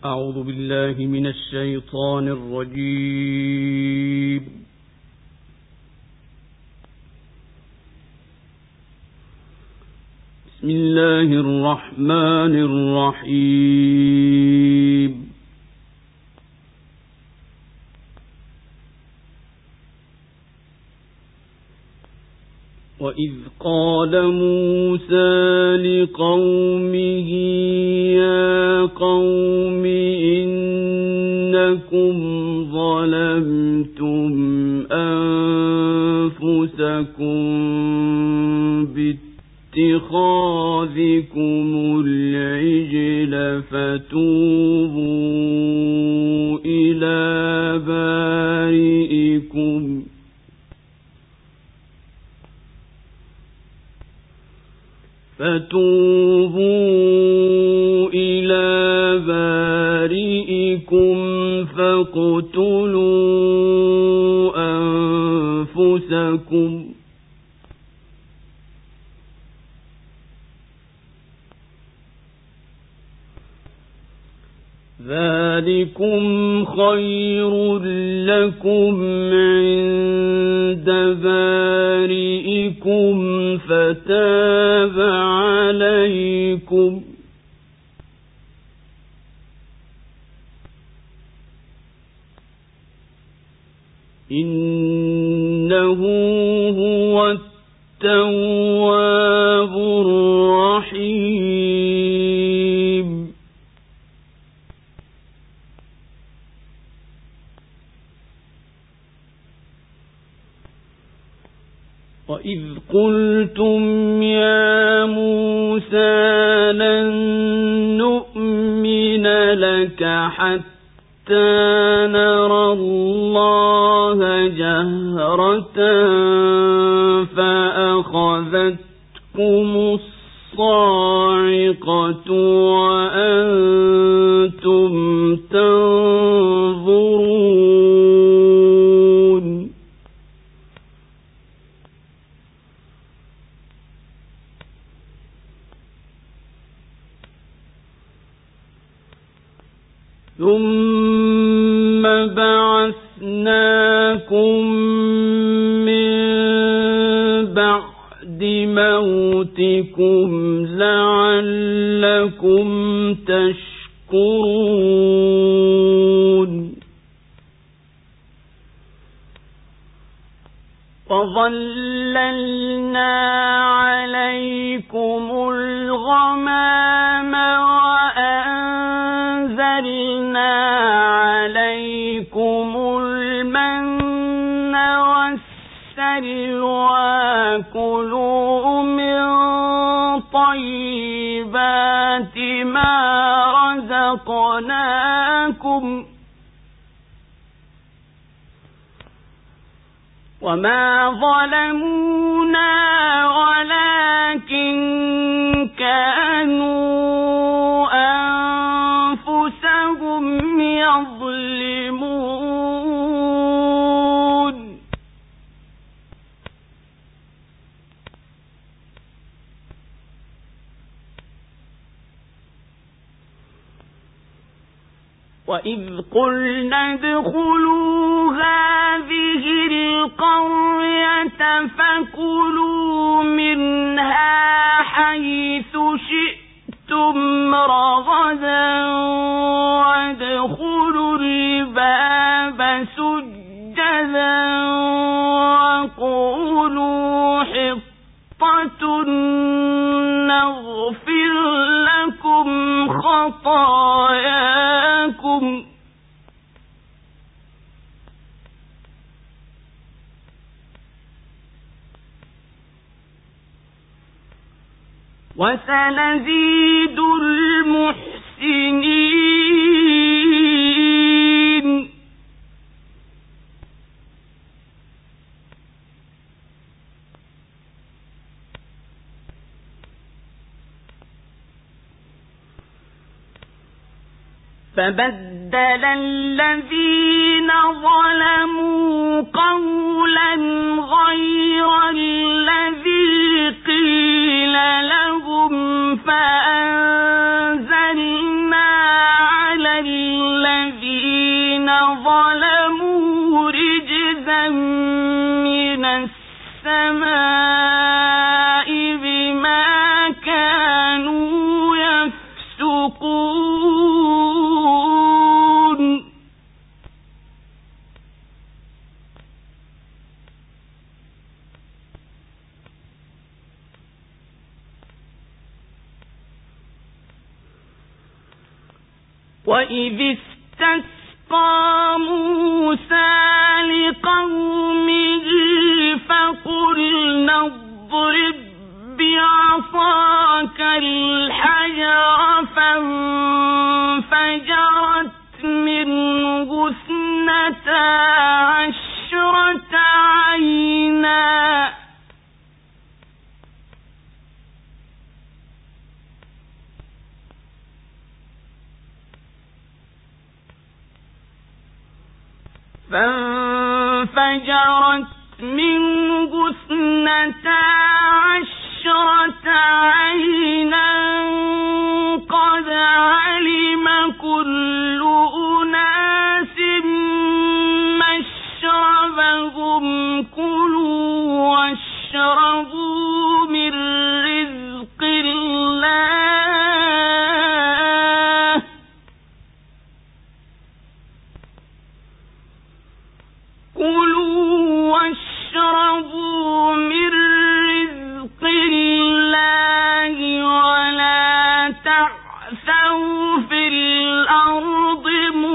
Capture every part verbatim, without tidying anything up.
أعوذ بالله من الشيطان الرجيم. بسم الله الرحمن الرحيم. وإذ قال موسى لقومه يا قوم إنكم ظلمتم أنفسكم باتخاذكم العجل فتوبوا إلى بارئكم فتوبوا إلى بارئكم فاقتلوا أنفسكم ذلكم خير لكم عند بارئكم فتاب عليكم إنه هو التواب الرحيم. وإذ قلتم يا موسى لن نؤمن لك حتى نرى الله جهرة فأخذتكم الصاعقة وأنتم تنظرون ثم بعثناكم من بعد موتكم لعلكم تشكرون وظللنا عليكم الغمام وأنزلنا عليكم المن والسلوى كلوا من طيبات ما رزقناكم وما ظلمونا ولكن كانوا أنفسهم يظلمون وإذ قلنا ادخلوا هذه القرية فكلوا منها حيث شئتم رغدا وادخلوا الباب سجدا وقولوا حطة نغفر لكم خطاياكم وسنزيد المحسنين فبدل الذين ظلموا قولا غير الذي قيل لهم فأنزلنا على وإذ استسقى موسى لقومه فقلنا اضرب بعصاك الحجر فانفجرت منه اثنتا عشرة عينا فانفجرت منه اثنتا عشرة عينا قد علم كل أناس مشربهم كلوا واشربوا من رزق الله كلوا واشربوا من رزق الله ولا تعثوا في الأرض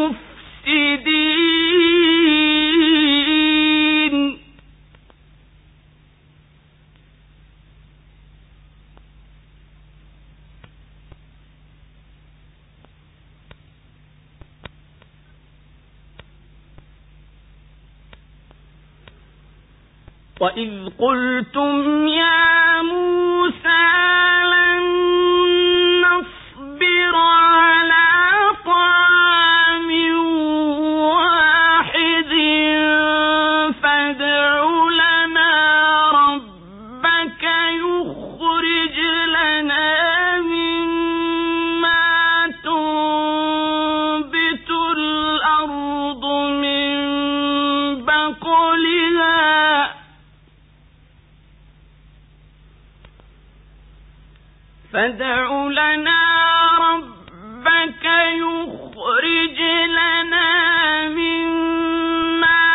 مفسدين وإذ قلتم يا موسى لن نصبر على طعام واحد فادع لنا ربك يخرج لنا مما تنبت الأرض من بقلها فادع لنا ربك يخرج لنا مما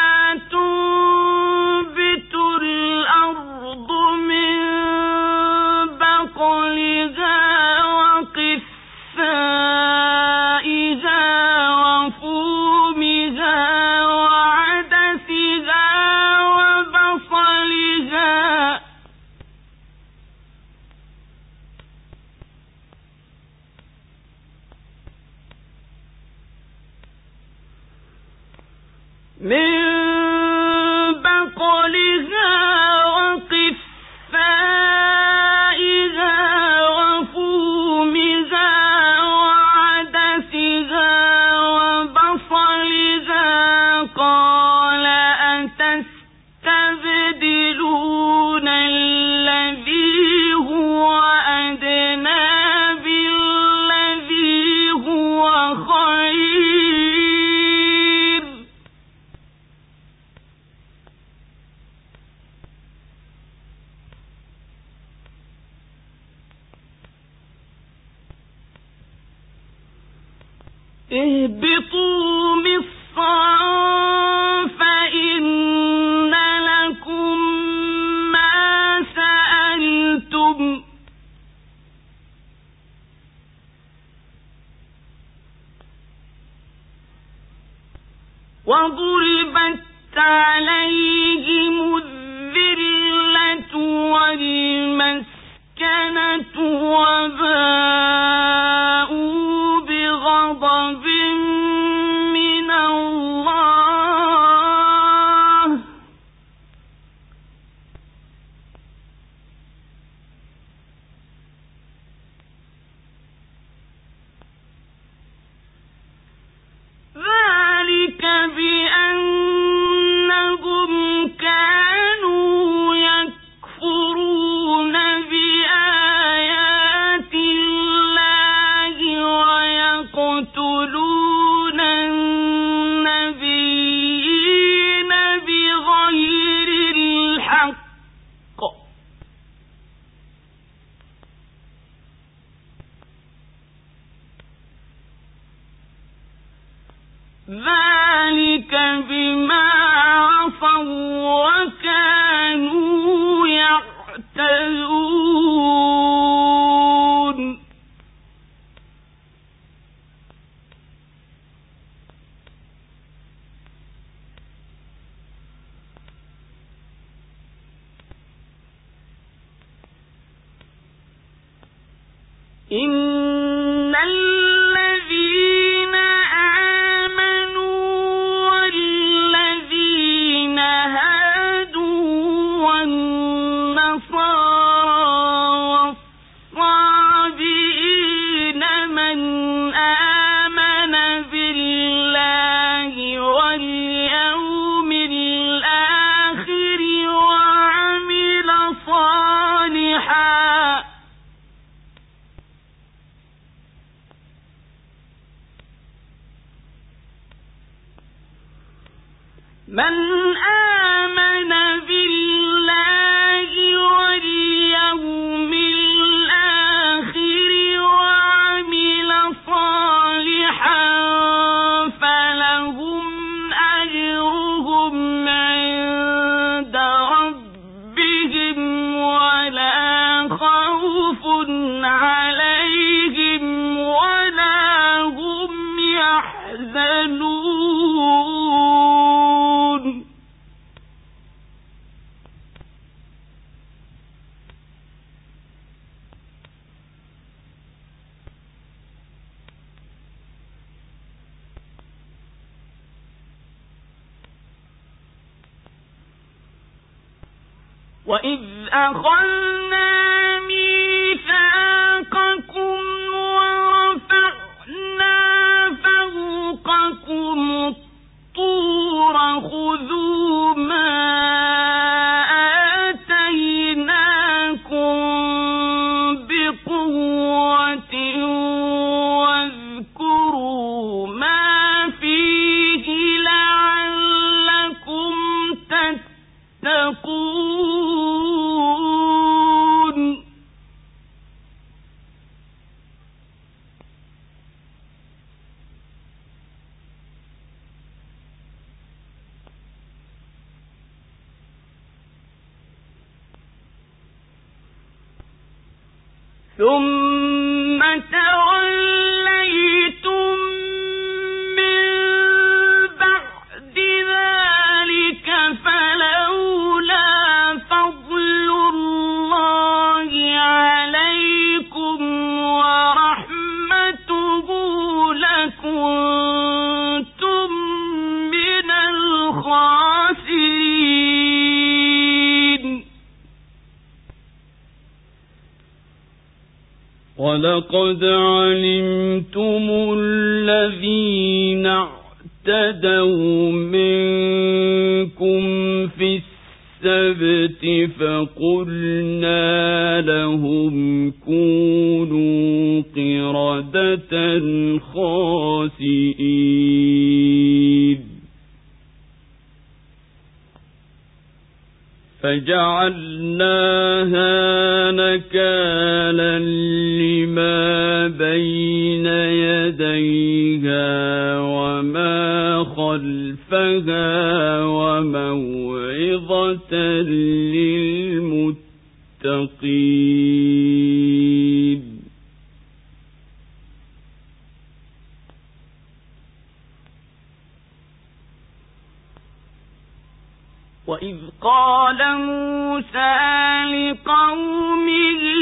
تنبت الأرض من بقلها وقثائها وفومها وعدسها وبصلها من بقلها وقثائها وفومها وعدسها وبصلها قال أتستبدلون الذي هو أدنى بالذي هو خير اهبطوا مصرا فإن لكم ما سألتم وضربت عليهم الذلة والمسكنة وباءوا بغضب من الله ذلك بأنهم كانوا يكفرون بآيات الله ويقتلون النبيين بغير الحق ذلك بما عصوا وكانوا يعتدون إن الذين آمنوا والذين هادوا والنصارى والصابئين من آمن بالله واليوم الآخر وعمل صالحا من آمن بالله واليوم الآخر وعمل صالحا فلهم أجرهم عند ربهم ولا خوف عليهم ولا هم يحزنون وَإِذْ أَخَذْنَا مِيثَاقَكُمْ وَرَفَعْنَا فَوْقَكُمُ الطُّورَ خُذُوا مَا آتَيْنَاكُمْ بِقُوَّةٍ وَاذْكُرُوا مَا فِيهِ لَعَلَّكُمْ تَتَّقُونَ ثُمَّ تَوَلَّيْتُمْ مِنْ بَعْدِ ذَلِكَ فَلَوْلَا فَضْلُ اللَّهِ عَلَيْكُمْ وَرَحْمَتُهُ لَكُنْتُمْ مِنَ الْخَاسِرِينَ وَلَقَدْ عَلِمْتُمُ الَّذِينَ اعْتَدَوْا مِنكُمْ فِي السَّبْتِ فَقُلْنَا لَهُمْ كُونُوا قِرَدَةً خَاسِئِينَ فَجَعَلْنَاهَا نَكَالًا لِمَا بَيْنَ يَدَيْهَا وَمَا خَلْفَهَا وَمَوْعِظَةً لِلْمُتَّقِينَ وَإِذْ قَالَ مُوسَى لِقَوْمِهِ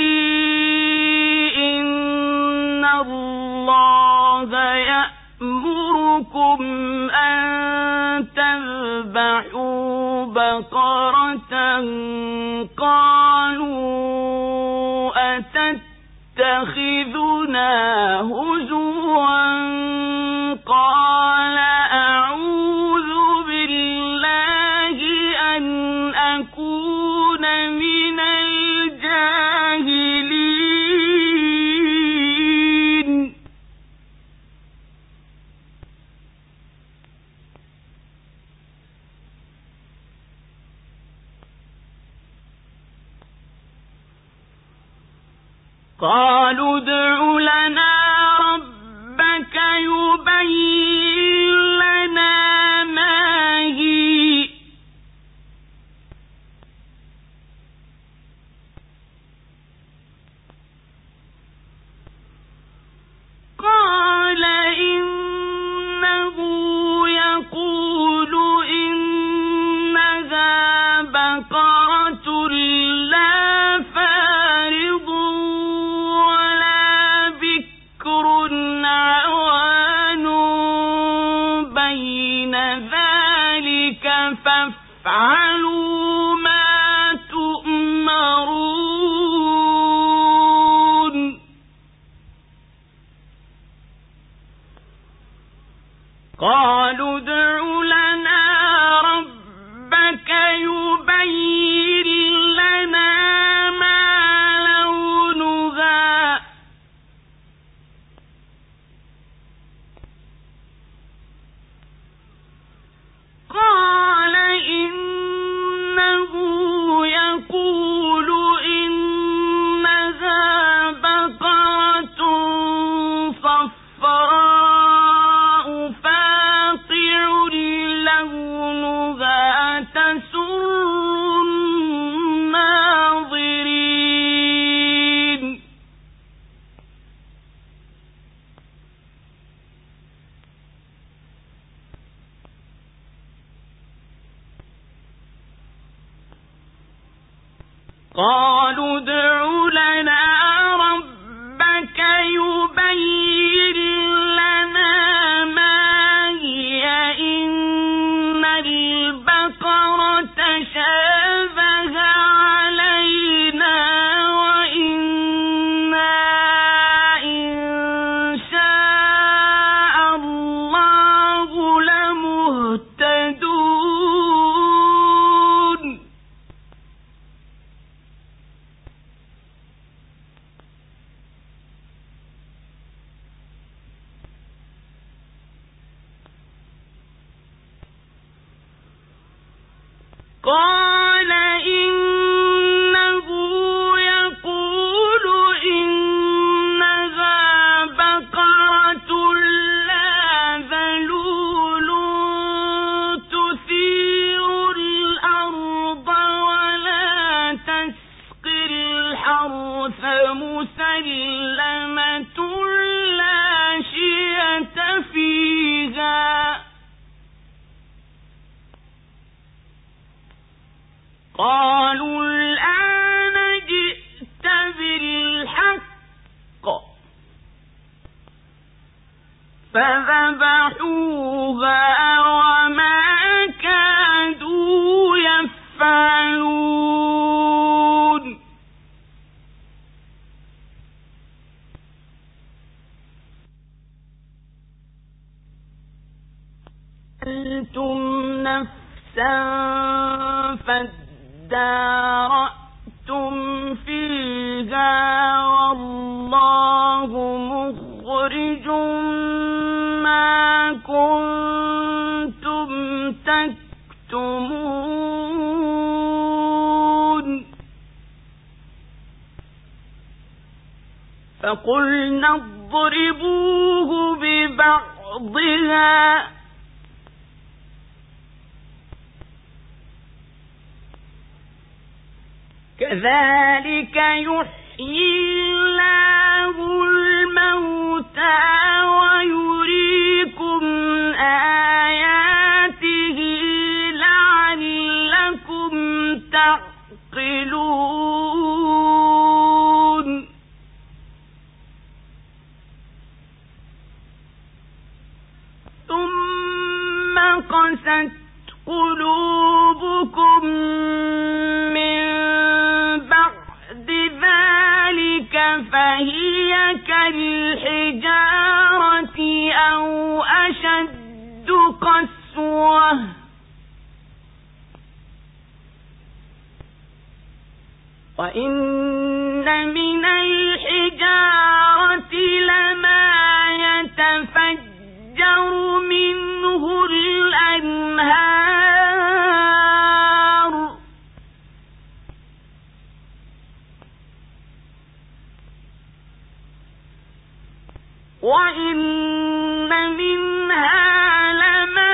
إِنَّ اللَّهَ يَأْمُرُكُمْ أَن تَذْبَحُوا بَقَرَةً قَالُوا أَتَتَّخِذُنَا هُزُوًا قَالَ أَعُوذُ بِاللَّهِ أَنْ أَكُونَ مِنَ الْجَاهِلِينَ قالوا ادْعُ لَنَا رَبَّكَ قالوا ادع لنا ربك يبين لنا ما لونها قال إنه يقول إنها بقرة صفراء فاقع لونها تسر الناظرين قالوا ادع لنا ربك يبين لنا ما هي إن البقرة شابه علينا وإنا إن شاء الله لمهتدون قال إنه يقول إنها بقرة لا ذلول تثير الأرض ولا تسقي الحرث مسلمة لا شية فيها قالوا الآن جئت بالحق فذبحوها وما كادوا يفعلون قتلتم نفسا فادارأتم فيها والله مخرج ما كنتم تكتمون فقلنا اضربوه ببعضها كذلك يحيي الله الموتى ويريكم آياته لعلكم تعقلون ثم قست قلوبكم من بعد ذلك فهي كالحجارة أو أشد قسوة وإن من الحجارة لما يتفجر منه الأنهار وإن منها لما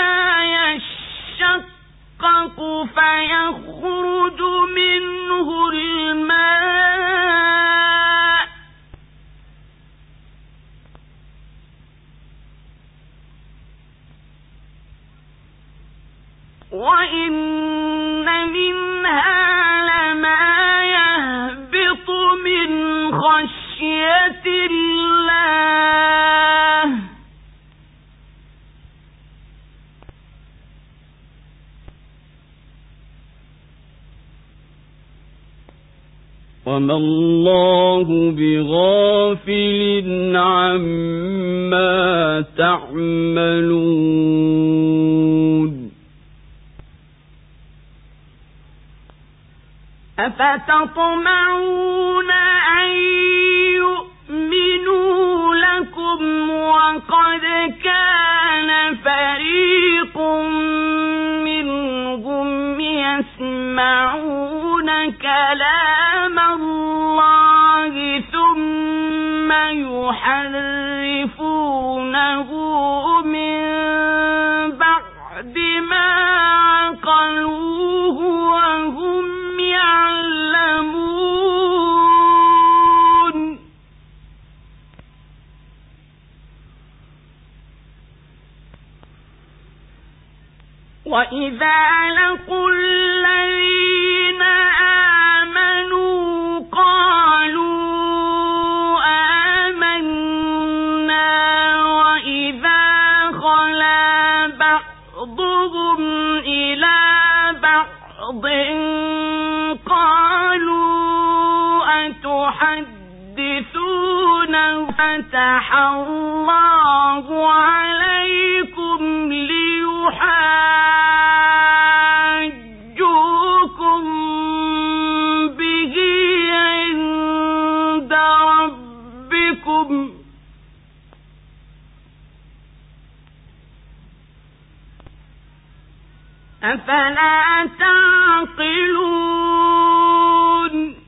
يشقق فيخرج منه الماء وإن منها لما يهبط من خشية الله وما الله بغافل عما تعملون أفتطمعون أن يؤمنوا لكم وقد كان فريق منهم يسمعون كلام الله ثم يحرفونه من بعد ما عقلوه وهم يعلمون وإذا لقوا الذين آمنوا قالوا آمنا وإذا خلا بعضهم إلى بعض أتحدثون فتح الله عليكم ليحاجوكم به عند ربكم أفلا تعقلون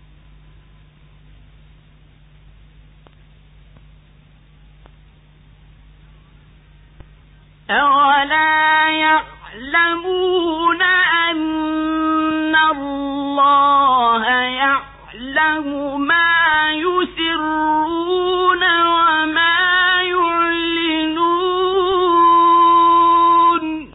أولا يعلمون أن الله يعلم ما يسرون وما يعلنون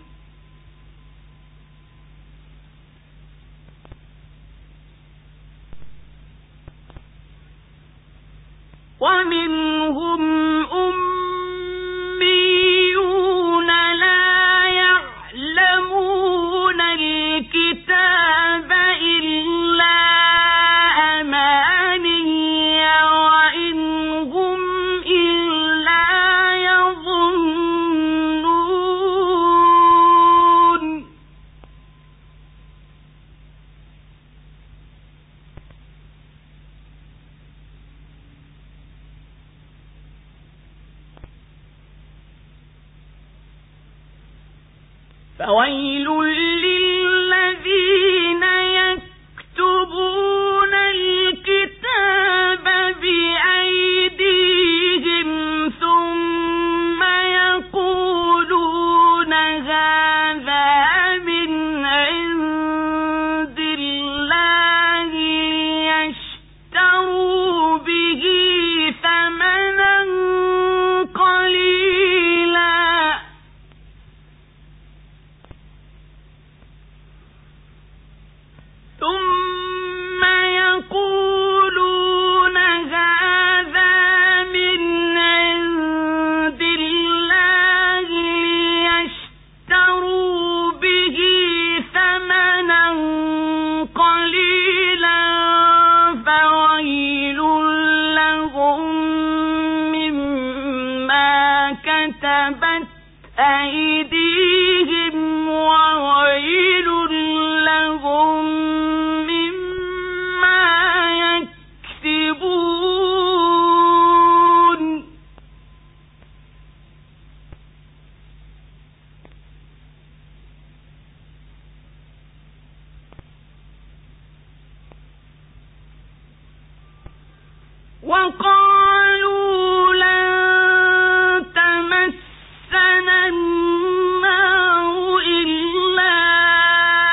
ومنهم أميون لا يعلمون الكتاب إلا أماني وإن هم إلا يظنون فويل للذين يكتبون الكتاب بأيديهم ثم يقولون هذا من عند الله ليشتروا به ثمنا قليلا ثم يقولون هذا من عند الله ليشتروا به ثمنا قليلا فويل لهم مما كتبت أيديهم وويل لهم مما يكسبون وقالوا لن تمسنا النار إلا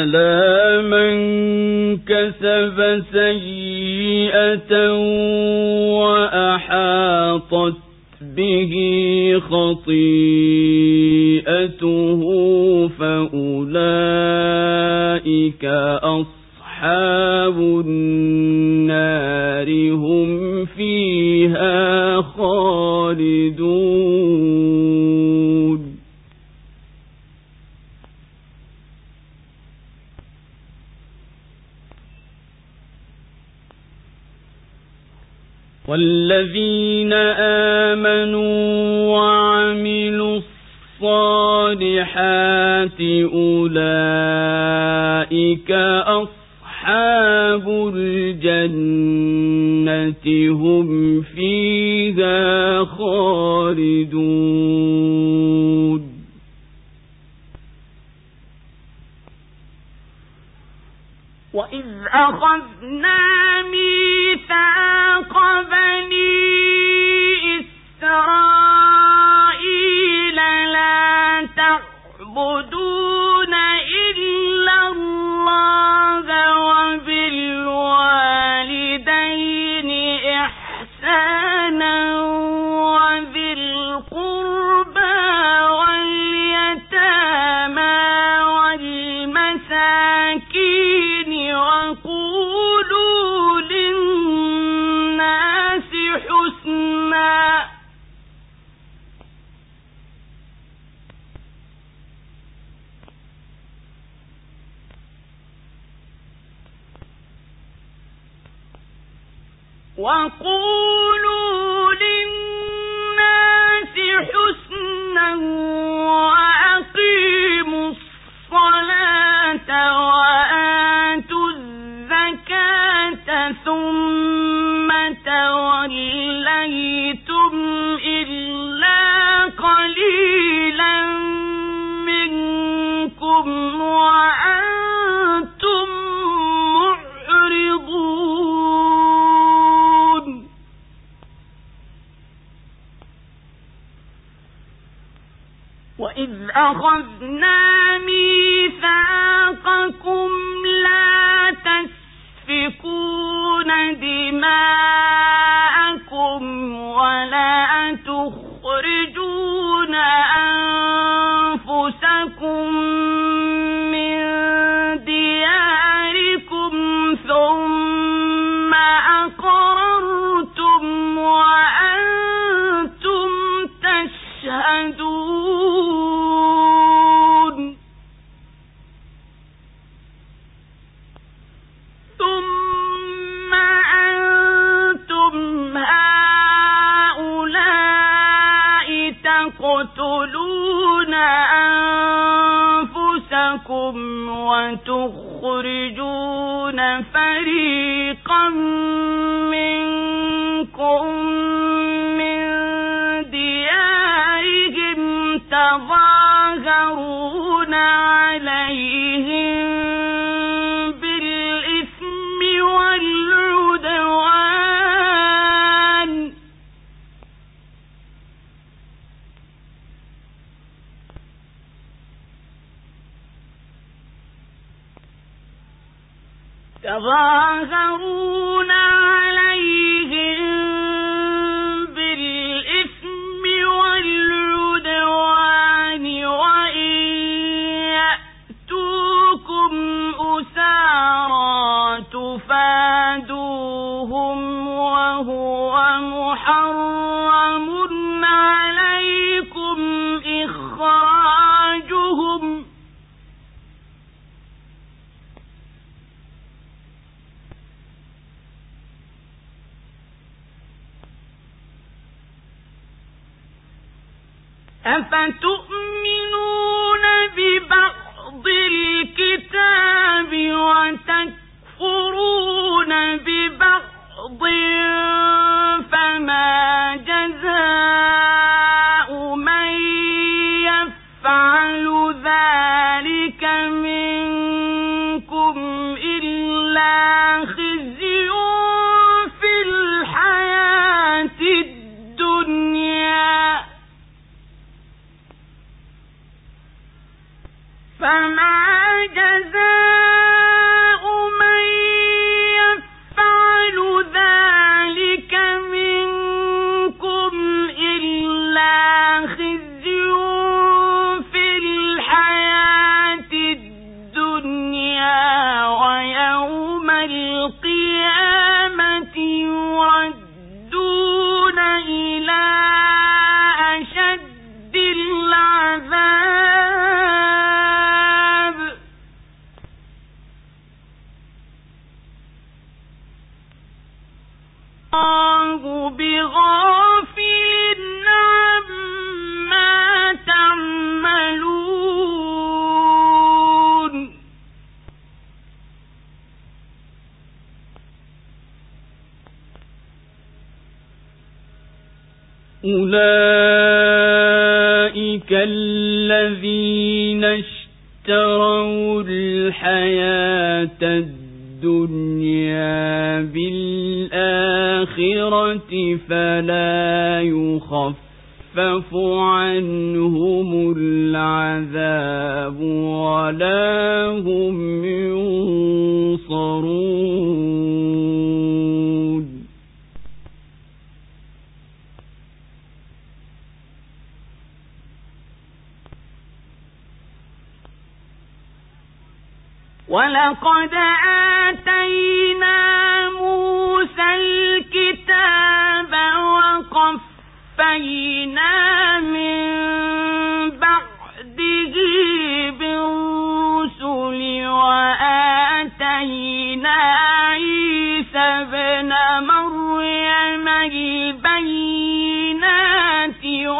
على من كسب سيئة وأحاطت به خطيئته فأولئك أصحاب النار هم فيها خالدون. والذين آمنوا وعملوا الصالحات أولئك أصحاب الجنة هم فيها خالدون. وإذ أخذنا ميثاق بني إسرائيل لا تعبدون إلا الله وبالوالدين إحسانا وذي القربى واليتامى والمساكين وقولوا للناس حسنا وقولوا للناس حسنا وأقيموا الصلاة وآتوا الزكاة ثم توليتم إلا قليلا منكم وأنتم معرضون. وإذ أخذنا ميثاقكم لا تسفكون دماءكم ولا تخرجون أنفسكم من دياركم ثم أقررتم وأنتم تشهدون. ثم أنتم هؤلاء تقتلون أنفسكم وتخرجون فريقا منكم من ديارهم تظاهرون عليهم بالإثم والعدوان تظاهرون عليهم بالإثم والعدوان وإن يأتوكم أسارى تفادوهم وهو محرم عليكم إخراجهم أفتؤمنون ببعض الكتاب وتكفرون ببعض فما جزاء من يفعل ذلك منكم إلا خزي في الحياة الدنيا فما جزاء بغافل عما تعملون أولئك الذين اشتروا الحياة الدنيا بالآخرة فلا يخفف عنهم العذاب ولا هم ينصرون ولقد آتينا موسى الكتاب وقفينا من بعده بالرسل وآتينا عيسى ابن مريم البينات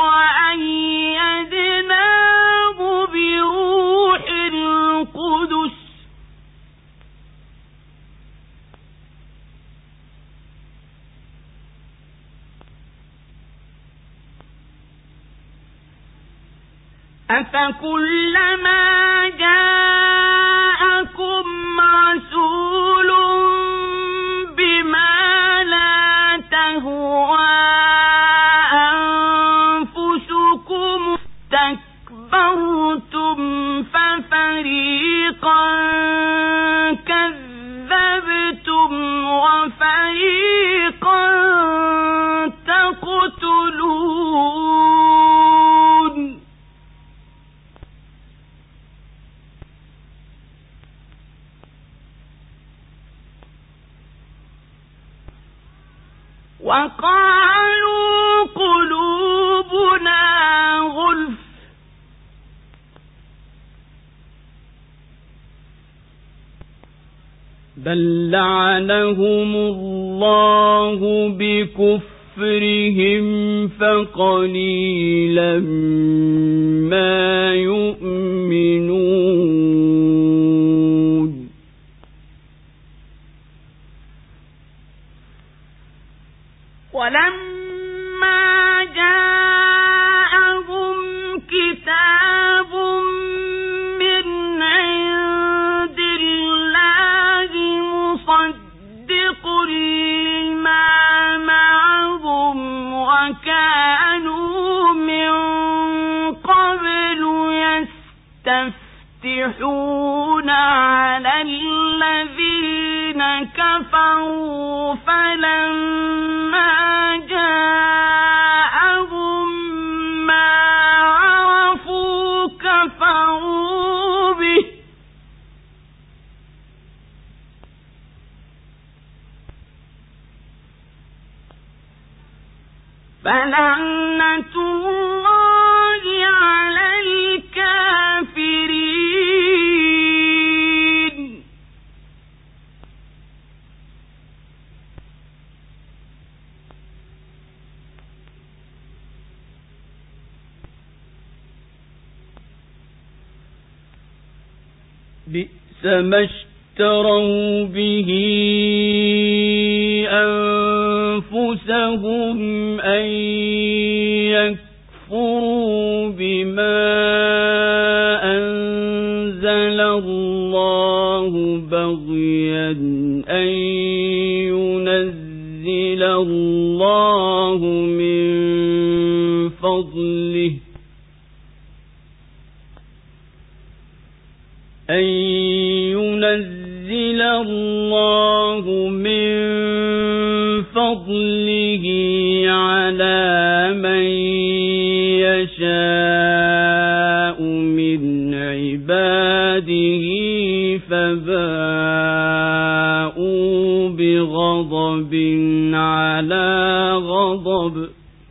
وأيدناه بروح القدس أفكلما جاءكم رسول بما لا تهوى أنفسكم استكبرتم ففريقا كذبتم وفريقا تقتلون وقالوا قلوبنا غلف بل لعنهم الله بكفرهم فقليلا ما يؤمنون ولما جاءهم كتاب من عند الله مصدق لما معهم وكانوا من قبل يستفتحون على الذين كفروا فلما جاءهم ما عرفوا كفروا به فلعنة الله على الكافرين بئس ما اشتروا به أنفسهم أن يكفروا بما أنزل الله بغيا أن ينزل الله من فضله أن ينزل الله من فضله على من يشاء من عباده فباءوا بغضب على غضب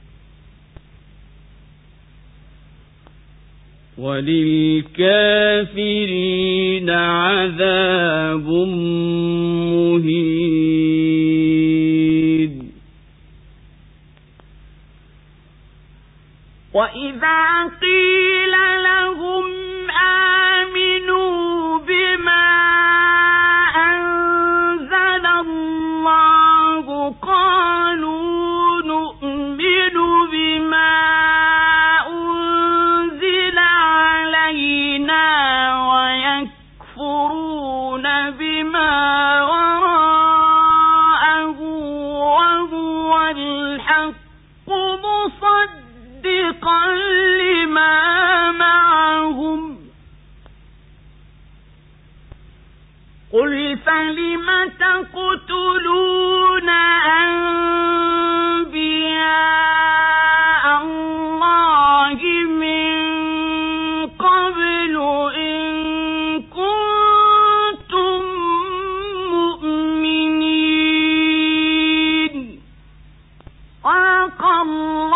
وللكافرين عذاب مهين وإذا قيل لهم آمنوا بما أنزل الله قالوا نؤمن بما أنزل علينا ويكفرون بما وراءه وهو الحق مصدقا لما معهم قل فلم تقتلون أنبياء الله من قبل إن كنتم مؤمنين وقال